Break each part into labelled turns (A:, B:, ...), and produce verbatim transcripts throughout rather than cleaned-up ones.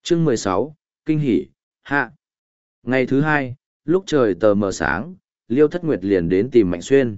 A: Chương mười sáu, Kinh hỉ, hạ. Ngày thứ hai, lúc trời tờ mờ sáng, Liêu Thất Nguyệt liền đến tìm Mạnh Xuyên.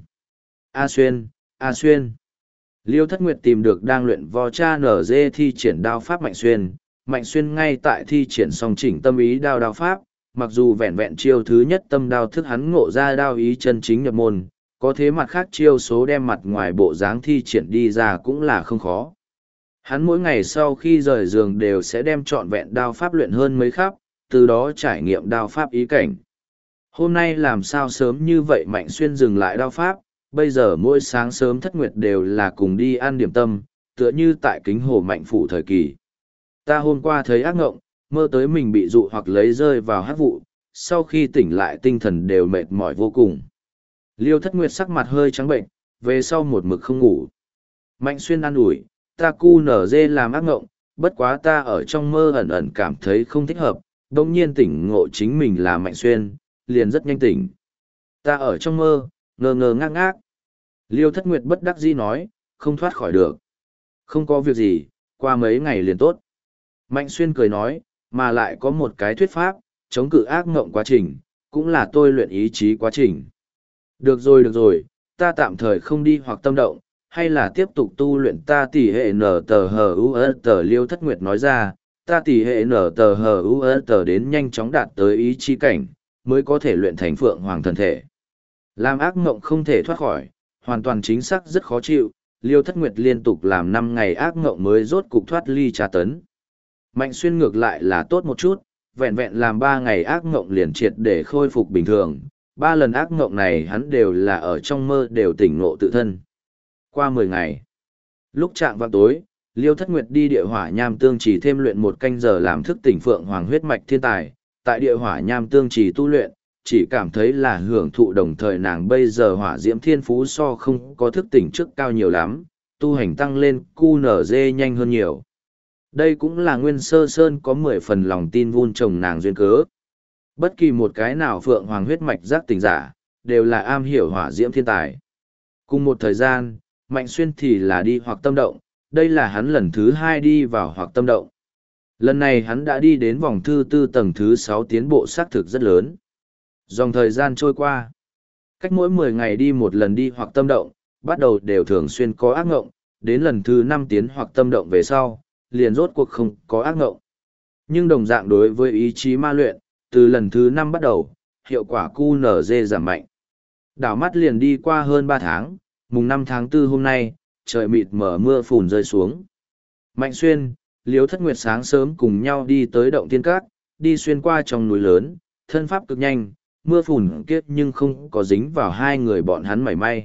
A: A Xuyên, A Xuyên. Liêu Thất Nguyệt tìm được đang luyện vò cha nở dê thi triển đao pháp Mạnh Xuyên. Mạnh Xuyên ngay tại thi triển song chỉnh tâm ý đao đao pháp, mặc dù vẹn vẹn chiêu thứ nhất tâm đao thức hắn ngộ ra đao ý chân chính nhập môn, có thế mặt khác chiêu số đem mặt ngoài bộ dáng thi triển đi ra cũng là không khó. Hắn mỗi ngày sau khi rời giường đều sẽ đem trọn vẹn đao pháp luyện hơn mấy khắp, từ đó trải nghiệm đao pháp ý cảnh. Hôm nay làm sao sớm như vậy Mạnh Xuyên dừng lại đao pháp, bây giờ mỗi sáng sớm Thất Nguyệt đều là cùng đi ăn điểm tâm, tựa như tại kính hồ Mạnh phủ thời kỳ. Ta hôm qua thấy ác ngộng, mơ tới mình bị dụ hoặc lấy rơi vào hắc vụ, sau khi tỉnh lại tinh thần đều mệt mỏi vô cùng. Liêu Thất Nguyệt sắc mặt hơi trắng bệnh, về sau một mực không ngủ. Mạnh Xuyên an ủi, ta cu nở dê làm ác ngộng, bất quá ta ở trong mơ ẩn ẩn cảm thấy không thích hợp, đồng nhiên tỉnh ngộ chính mình là Mạnh Xuyên, liền rất nhanh tỉnh. Ta ở trong mơ, ngơ ngơ ngác ngác. Liêu Thất Nguyệt bất đắc dĩ nói, không thoát khỏi được. Không có việc gì, qua mấy ngày liền tốt. Mạnh Xuyên cười nói, mà lại có một cái thuyết pháp, chống cự ác ngộng quá trình, cũng là tôi luyện ý chí quá trình. Được rồi được rồi, ta tạm thời không đi hoặc tâm động, hay là tiếp tục tu luyện ta tỷ hệ nở tờ hờ u ơ tờ. Liêu Thất Nguyệt nói ra, ta tỷ hệ nở tờ hờ u ơ tờ đến nhanh chóng đạt tới ý chí cảnh, mới có thể luyện thành phượng hoàng thần thể. Làm ác mộng không thể thoát khỏi, hoàn toàn chính xác rất khó chịu, Liêu Thất Nguyệt liên tục làm năm ngày ác mộng mới rốt cục thoát ly tra tấn. Mạnh Xuyên ngược lại là tốt một chút, vẹn vẹn làm ba ngày ác mộng liền triệt để khôi phục bình thường, ba lần ác mộng này hắn đều là ở trong mơ đều tỉnh ngộ tự thân. Qua mười ngày, lúc chạng vào tối, Liêu Thất Nguyệt đi địa hỏa nham tương chỉ thêm luyện một canh giờ làm thức tỉnh phượng hoàng huyết mạch thiên tài, tại địa hỏa nham tương chỉ tu luyện, chỉ cảm thấy là hưởng thụ, đồng thời nàng bây giờ hỏa diễm thiên phú so không có thức tỉnh trước cao nhiều lắm, tu hành tăng lên cu nở dê nhanh hơn nhiều. Đây cũng là Nguyên Sơ Sơn có mười phần lòng tin vun trồng nàng duyên cớ. Bất kỳ một cái nào phượng hoàng huyết mạch giác tỉnh giả, đều là am hiểu hỏa diễm thiên tài. Cùng một thời gian, Mạnh Xuyên thì là đi hoặc tâm động, đây là hắn lần thứ hai đi vào hoặc tâm động. Lần này hắn đã đi đến vòng thứ tư tầng thứ sáu, tiến bộ xác thực rất lớn. Dòng thời gian trôi qua, cách mỗi mười ngày đi một lần đi hoặc tâm động, bắt đầu đều thường xuyên có ác ngộng, đến lần thứ năm tiến hoặc tâm động về sau, liền rốt cuộc không có ác ngộng. Nhưng đồng dạng đối với ý chí ma luyện, từ lần thứ năm bắt đầu, hiệu quả cu nở dê giảm mạnh. Đảo mắt liền đi qua hơn ba tháng, mùng năm tháng tư hôm nay, trời mịt mở mưa phùn rơi xuống. Mạnh Xuyên, Liêu Thất Nguyệt sáng sớm cùng nhau đi tới động tiên cát, đi xuyên qua trong núi lớn, thân pháp cực nhanh, mưa phùn kiết nhưng không có dính vào hai người bọn hắn mảy may.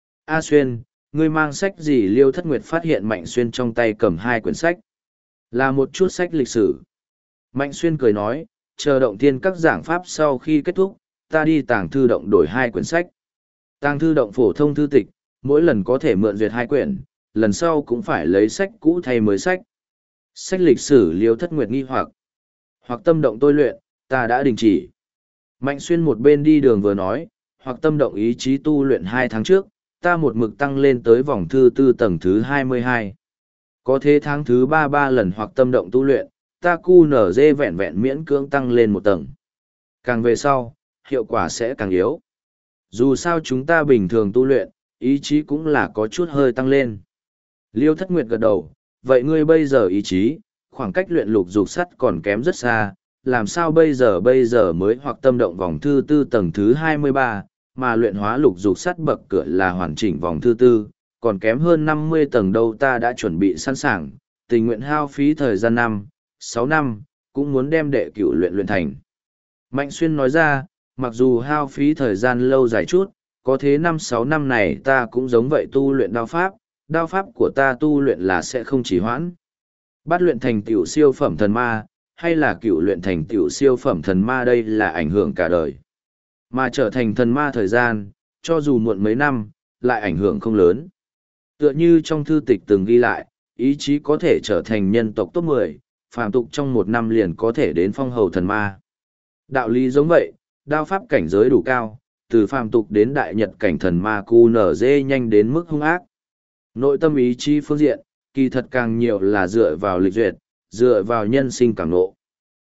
A: A Xuyên, ngươi mang sách gì? Liêu Thất Nguyệt phát hiện Mạnh Xuyên trong tay cầm hai quyển sách. Là một chút sách lịch sử. Mạnh Xuyên cười nói, chờ động tiên các giảng pháp sau khi kết thúc, ta đi tàng thư động đổi hai quyển sách. Tàng thư động phổ thông thư tịch, mỗi lần có thể mượn duyệt hai quyển, lần sau cũng phải lấy sách cũ thay mới sách. Sách lịch sử. Liêu Thất Nguyệt nghi hoặc. Hoặc tâm động tôi luyện, ta đã đình chỉ. Mạnh Xuyên một bên đi đường vừa nói, hoặc tâm động ý chí tu luyện hai tháng trước, ta một mực tăng lên tới vòng thứ tư tầng thứ hai mươi hai. Có thế tháng thứ ba ba lần hoặc tâm động tu luyện, ta cu nở dê vẹn vẹn miễn cưỡng tăng lên một tầng. Càng về sau, hiệu quả sẽ càng yếu. Dù sao chúng ta bình thường tu luyện, ý chí cũng là có chút hơi tăng lên. Liêu Thất Nguyệt gật đầu, vậy ngươi bây giờ ý chí, khoảng cách luyện lục dục sắt còn kém rất xa, làm sao bây giờ bây giờ mới hoặc tâm động vòng thứ tư tầng thứ hai mươi ba, mà luyện hóa lục dục sắt bậc cửa là hoàn chỉnh vòng thứ tư, còn kém hơn năm mươi tầng đâu. Ta đã chuẩn bị sẵn sàng, tình nguyện hao phí thời gian năm, sáu năm, cũng muốn đem đệ cửu luyện luyện thành. Mạnh Xuyên nói ra, mặc dù hao phí thời gian lâu dài chút, có thế năm sáu năm này ta cũng giống vậy tu luyện đao pháp, đao pháp của ta tu luyện là sẽ không chỉ hoãn. Bắt luyện thành tiểu siêu phẩm thần ma, hay là cựu luyện thành tiểu siêu phẩm thần ma, đây là ảnh hưởng cả đời. Mà trở thành thần ma thời gian, cho dù muộn mấy năm, lại ảnh hưởng không lớn. Tựa như trong thư tịch từng ghi lại, ý chí có thể trở thành nhân tộc top mười, phàm tục trong một năm liền có thể đến phong hầu thần ma. Đạo lý giống vậy, đao pháp cảnh giới đủ cao, từ phàm tục đến đại nhật cảnh thần ma cu nở dê nhanh đến mức hung ác. Nội tâm ý chí phương diện, kỳ thật càng nhiều là dựa vào lịch duyệt, dựa vào nhân sinh càng nộ.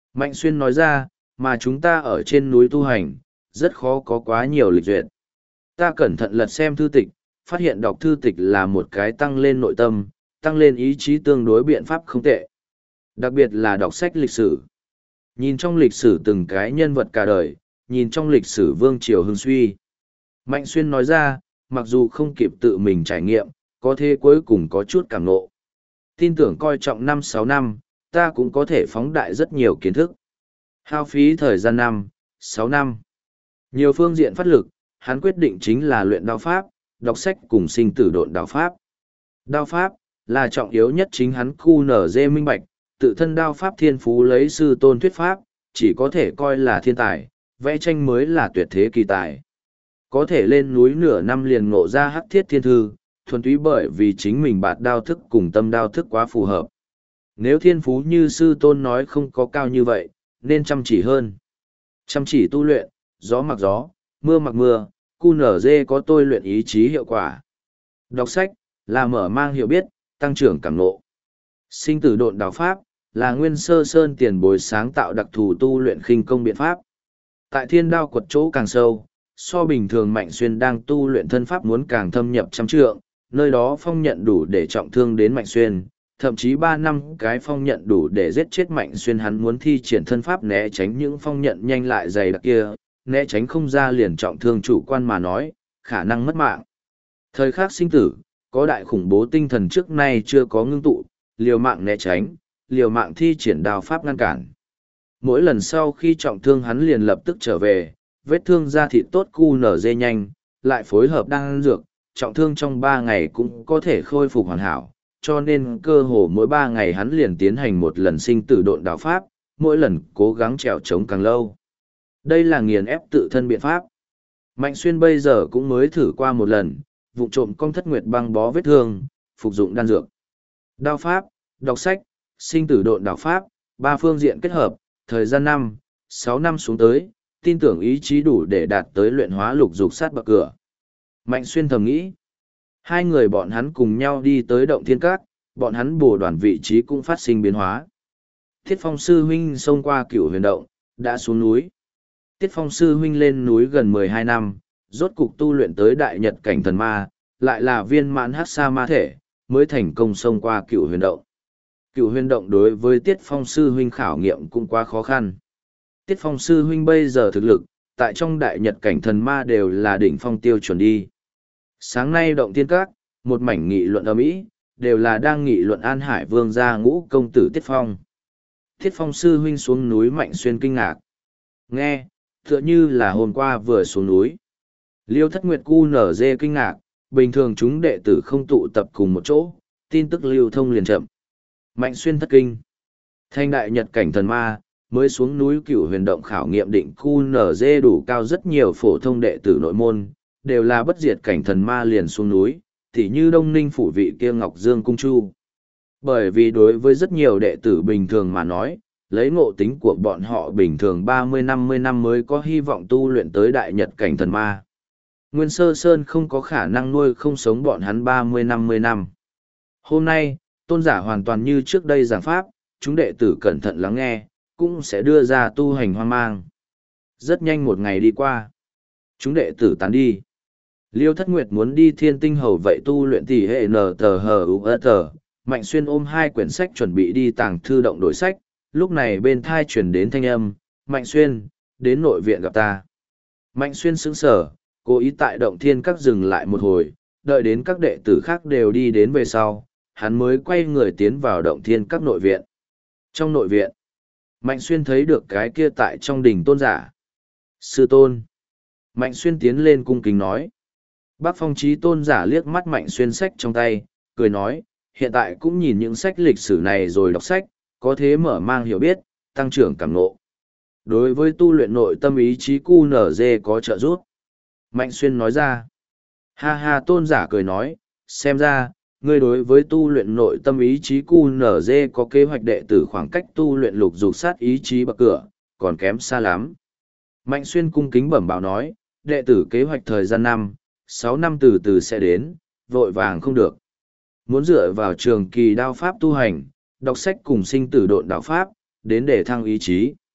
A: Mạnh Xuyên nói ra, mà chúng ta ở trên núi tu hành, rất khó có quá nhiều lịch duyệt. Ta cẩn thận lật xem thư tịch, phát hiện đọc thư tịch là một cái tăng lên nội tâm, tăng lên ý chí tương đối biện pháp không tệ. Đặc biệt là đọc sách lịch sử. Nhìn trong lịch sử từng cái nhân vật cả đời, nhìn trong lịch sử vương triều hưng suy. Mạnh Xuyên nói ra, mặc dù không kịp tự mình trải nghiệm, có thể cuối cùng có chút cảm ngộ. Tin tưởng coi trọng năm sáu năm, ta cũng có thể phóng đại rất nhiều kiến thức. Hao phí thời gian năm, sáu năm. Nhiều phương diện phát lực, hắn quyết định chính là luyện đao pháp, đọc sách cùng sinh tử độn đao pháp. Đao pháp, là trọng yếu nhất chính hắn khu nở dê minh bạch, tự thân đao pháp thiên phú lấy sư tôn thuyết pháp, chỉ có thể coi là thiên tài, vẽ tranh mới là tuyệt thế kỳ tài. Có thể lên núi nửa năm liền ngộ ra hắc thiết thiên thư, thuần túy bởi vì chính mình bạt đao thức cùng tâm đao thức quá phù hợp. Nếu thiên phú như sư tôn nói không có cao như vậy, nên chăm chỉ hơn. Chăm chỉ tu luyện, gió mặc gió, mưa mặc mưa, cu nở dê có tôi luyện ý chí hiệu quả. Đọc sách, là mở mang hiểu biết, tăng trưởng cảm ngộ. Sinh tử độn đao pháp, là nguyên sơ sơn tiền bối sáng tạo đặc thù tu luyện khinh công biện pháp. Tại thiên đao quật chỗ càng sâu, so bình thường Mạnh Xuyên đang tu luyện thân pháp muốn càng thâm nhập trăm trượng, nơi đó phong nhận đủ để trọng thương đến Mạnh Xuyên, thậm chí ba năm cái phong nhận đủ để giết chết Mạnh Xuyên. Hắn muốn thi triển thân pháp né tránh những phong nhận nhanh lại dày đặc kia, né tránh không ra liền trọng thương chủ quan mà nói, khả năng mất mạng. Thời khắc sinh tử, có đại khủng bố tinh thần trước nay chưa có ngưng tụ, liều mạng né tránh, liều mạng thi triển đao pháp ngăn cản. Mỗi lần sau khi trọng thương hắn liền lập tức trở về, vết thương da thịt tốt cu nở dê nhanh, lại phối hợp đan dược, trọng thương trong ba ngày cũng có thể khôi phục hoàn hảo, cho nên cơ hồ mỗi ba ngày hắn liền tiến hành một lần sinh tử độn đao pháp, mỗi lần cố gắng trèo trống càng lâu. Đây là nghiền ép tự thân biện pháp. Mạnh Xuyên bây giờ cũng mới thử qua một lần, vụ trộm công thất nguyệt băng bó vết thương, phục dụng đan dược. Đao pháp, đọc sách, sinh tử độn đao pháp, ba phương diện kết hợp, thời gian năm, sáu năm xuống tới, tin tưởng ý chí đủ để đạt tới luyện hóa lục dục sát bậc cửa. Mạnh Xuyên thầm nghĩ. Hai người bọn hắn cùng nhau đi tới động thiên các, bọn hắn bổ đoàn vị trí cũng phát sinh biến hóa. Tiết Phong sư huynh xông qua Cửu Huyền động, đã xuống núi. Tiết Phong sư huynh lên núi gần mười hai năm, rốt cục tu luyện tới đại nhật cảnh thần ma, lại là viên mãn hắc sa ma thể, mới thành công xông qua Cửu Huyền động. Cửu Huyền động đối với Tiết Phong sư huynh khảo nghiệm cũng quá khó khăn. Tiết Phong sư huynh bây giờ thực lực, tại trong đại nhật cảnh thần ma đều là đỉnh phong tiêu chuẩn đi. Sáng nay động thiên các, một mảnh nghị luận ầm ĩ, đều là đang nghị luận An Hải Vương gia ngũ công tử Tiết Phong. Tiết Phong sư huynh xuống núi Mạnh Xuyên kinh ngạc. Nghe, tựa như là hôm qua vừa xuống núi. Liêu Thất Nguyệt cu nở dê kinh ngạc, bình thường chúng đệ tử không tụ tập cùng một chỗ, tin tức lưu thông liền chậm. Mạnh Xuyên thất kinh. Thanh đại nhật cảnh thần ma, mới xuống núi Cửu Huyền động khảo nghiệm định cu nở dê đủ cao, rất nhiều phổ thông đệ tử nội môn, đều là bất diệt cảnh thần ma liền xuống núi, tỉ như Đông Ninh phủ vị kia Ngọc Dương Cung Chu. Bởi vì đối với rất nhiều đệ tử bình thường mà nói, lấy ngộ tính của bọn họ bình thường ba mươi năm mươi năm mới có hy vọng tu luyện tới đại nhật cảnh thần ma. Nguyên Sơ Sơn không có khả năng nuôi không sống bọn hắn ba mươi năm mươi năm. Hôm nay, tôn giả hoàn toàn như trước đây giảng pháp, chúng đệ tử cẩn thận lắng nghe, cũng sẽ đưa ra tu hành hoang mang. Rất nhanh một ngày đi qua. Chúng đệ tử tán đi. Liêu Thất Nguyệt muốn đi Thiên Tinh Hầu vậy tu luyện tỷ hệ nờ tờ hờ u tờ. Mạnh Xuyên ôm hai quyển sách chuẩn bị đi tàng thư động đổi sách, lúc này bên thai chuyển đến thanh âm, Mạnh Xuyên, đến nội viện gặp ta. Mạnh Xuyên sững sở, cố ý tại động thiên các dừng lại một hồi, đợi đến các đệ tử khác đều đi đến về sau, hắn mới quay người tiến vào động thiên các nội viện. Trong nội viện, Mạnh Xuyên thấy được cái kia tại trong đỉnh tôn giả. Sư tôn. Mạnh Xuyên tiến lên cung kính nói. Bác Phong Chí tôn giả liếc mắt Mạnh Xuyên sách trong tay, cười nói, hiện tại cũng nhìn những sách lịch sử này rồi đọc sách, có thế mở mang hiểu biết, tăng trưởng cảm ngộ. Đối với tu luyện nội tâm ý chí cu nở dê có trợ giúp. Mạnh Xuyên nói ra. Ha ha tôn giả cười nói, xem ra, ngươi đối với tu luyện nội tâm ý chí cu nở dê có kế hoạch đệ tử khoảng cách tu luyện lục dục sát ý chí bậc cửa, còn kém xa lắm. Mạnh Xuyên cung kính bẩm báo nói, đệ tử kế hoạch thời gian năm, sáu năm từ từ sẽ đến, vội vàng không được. Muốn dựa vào trường kỳ đao pháp tu hành, đọc sách cùng sinh tử độn đạo pháp, đến để thăng ý chí.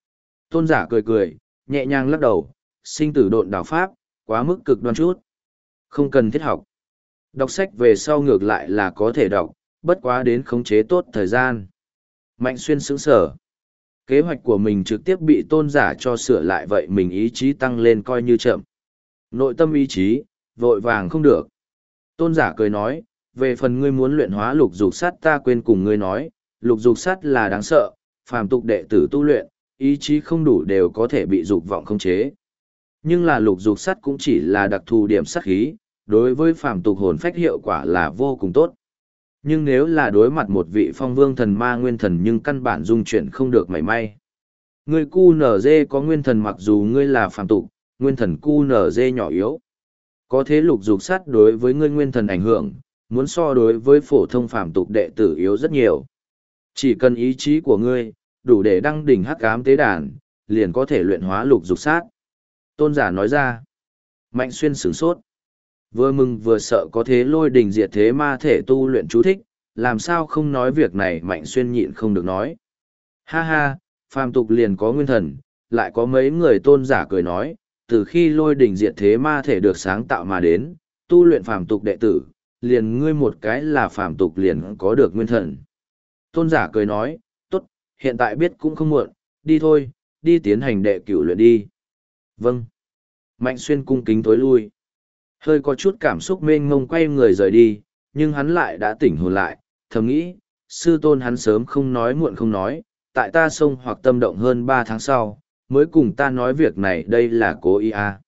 A: Tôn giả cười cười, nhẹ nhàng lắc đầu, sinh tử độn đảo pháp, quá mức cực đoan chút. Không cần thiết học. Đọc sách về sau ngược lại là có thể đọc, bất quá đến khống chế tốt thời gian. Mạnh xuyên sững sở. Kế hoạch của mình trực tiếp bị tôn giả cho sửa lại vậy mình ý chí tăng lên coi như chậm. Nội tâm ý chí, vội vàng không được. Tôn giả cười nói, về phần ngươi muốn luyện hóa lục dục sắt ta quên cùng ngươi nói, lục dục sắt là đáng sợ, phàm tục đệ tử tu luyện, ý chí không đủ đều có thể bị dục vọng khống chế. Nhưng là lục dục sắt cũng chỉ là đặc thù điểm sát khí, đối với phàm tục hồn phách hiệu quả là vô cùng tốt. Nhưng nếu là đối mặt một vị phong vương thần ma nguyên thần nhưng căn bản dung chuyển không được mảy may. Ngươi cu nở dê có nguyên thần mặc dù ngươi là phàm tục, nguyên thần cu nở dê nhỏ yếu. Có thế lục dục sắt đối với ngươi nguyên thần ảnh hưởng, muốn so đối với phổ thông phàm tục đệ tử yếu rất nhiều. Chỉ cần ý chí của ngươi, đủ để đăng đỉnh hắc ám tế đàn, liền có thể luyện hóa lục dục sát. Tôn giả nói ra. Mạnh xuyên sửng sốt. Vừa mừng vừa sợ có thế lôi đình diệt thế ma thể tu luyện chú thích, làm sao không nói việc này Mạnh xuyên nhịn không được nói. Ha ha, phàm tục liền có nguyên thần, lại có mấy người tôn giả cười nói, từ khi lôi đình diệt thế ma thể được sáng tạo mà đến, tu luyện phàm tục đệ tử, liền ngươi một cái là phàm tục liền có được nguyên thần. Tôn giả cười nói, tốt, hiện tại biết cũng không muộn, đi thôi, đi tiến hành đệ cửu luyện đi. Vâng. Mạnh xuyên cung kính tối lui. Hơi có chút cảm xúc mênh mông quay người rời đi, nhưng hắn lại đã tỉnh hồn lại, thầm nghĩ, sư tôn hắn sớm không nói muộn không nói, tại ta sông hoặc tâm động hơn ba tháng sau, mới cùng ta nói việc này đây là cố ý à.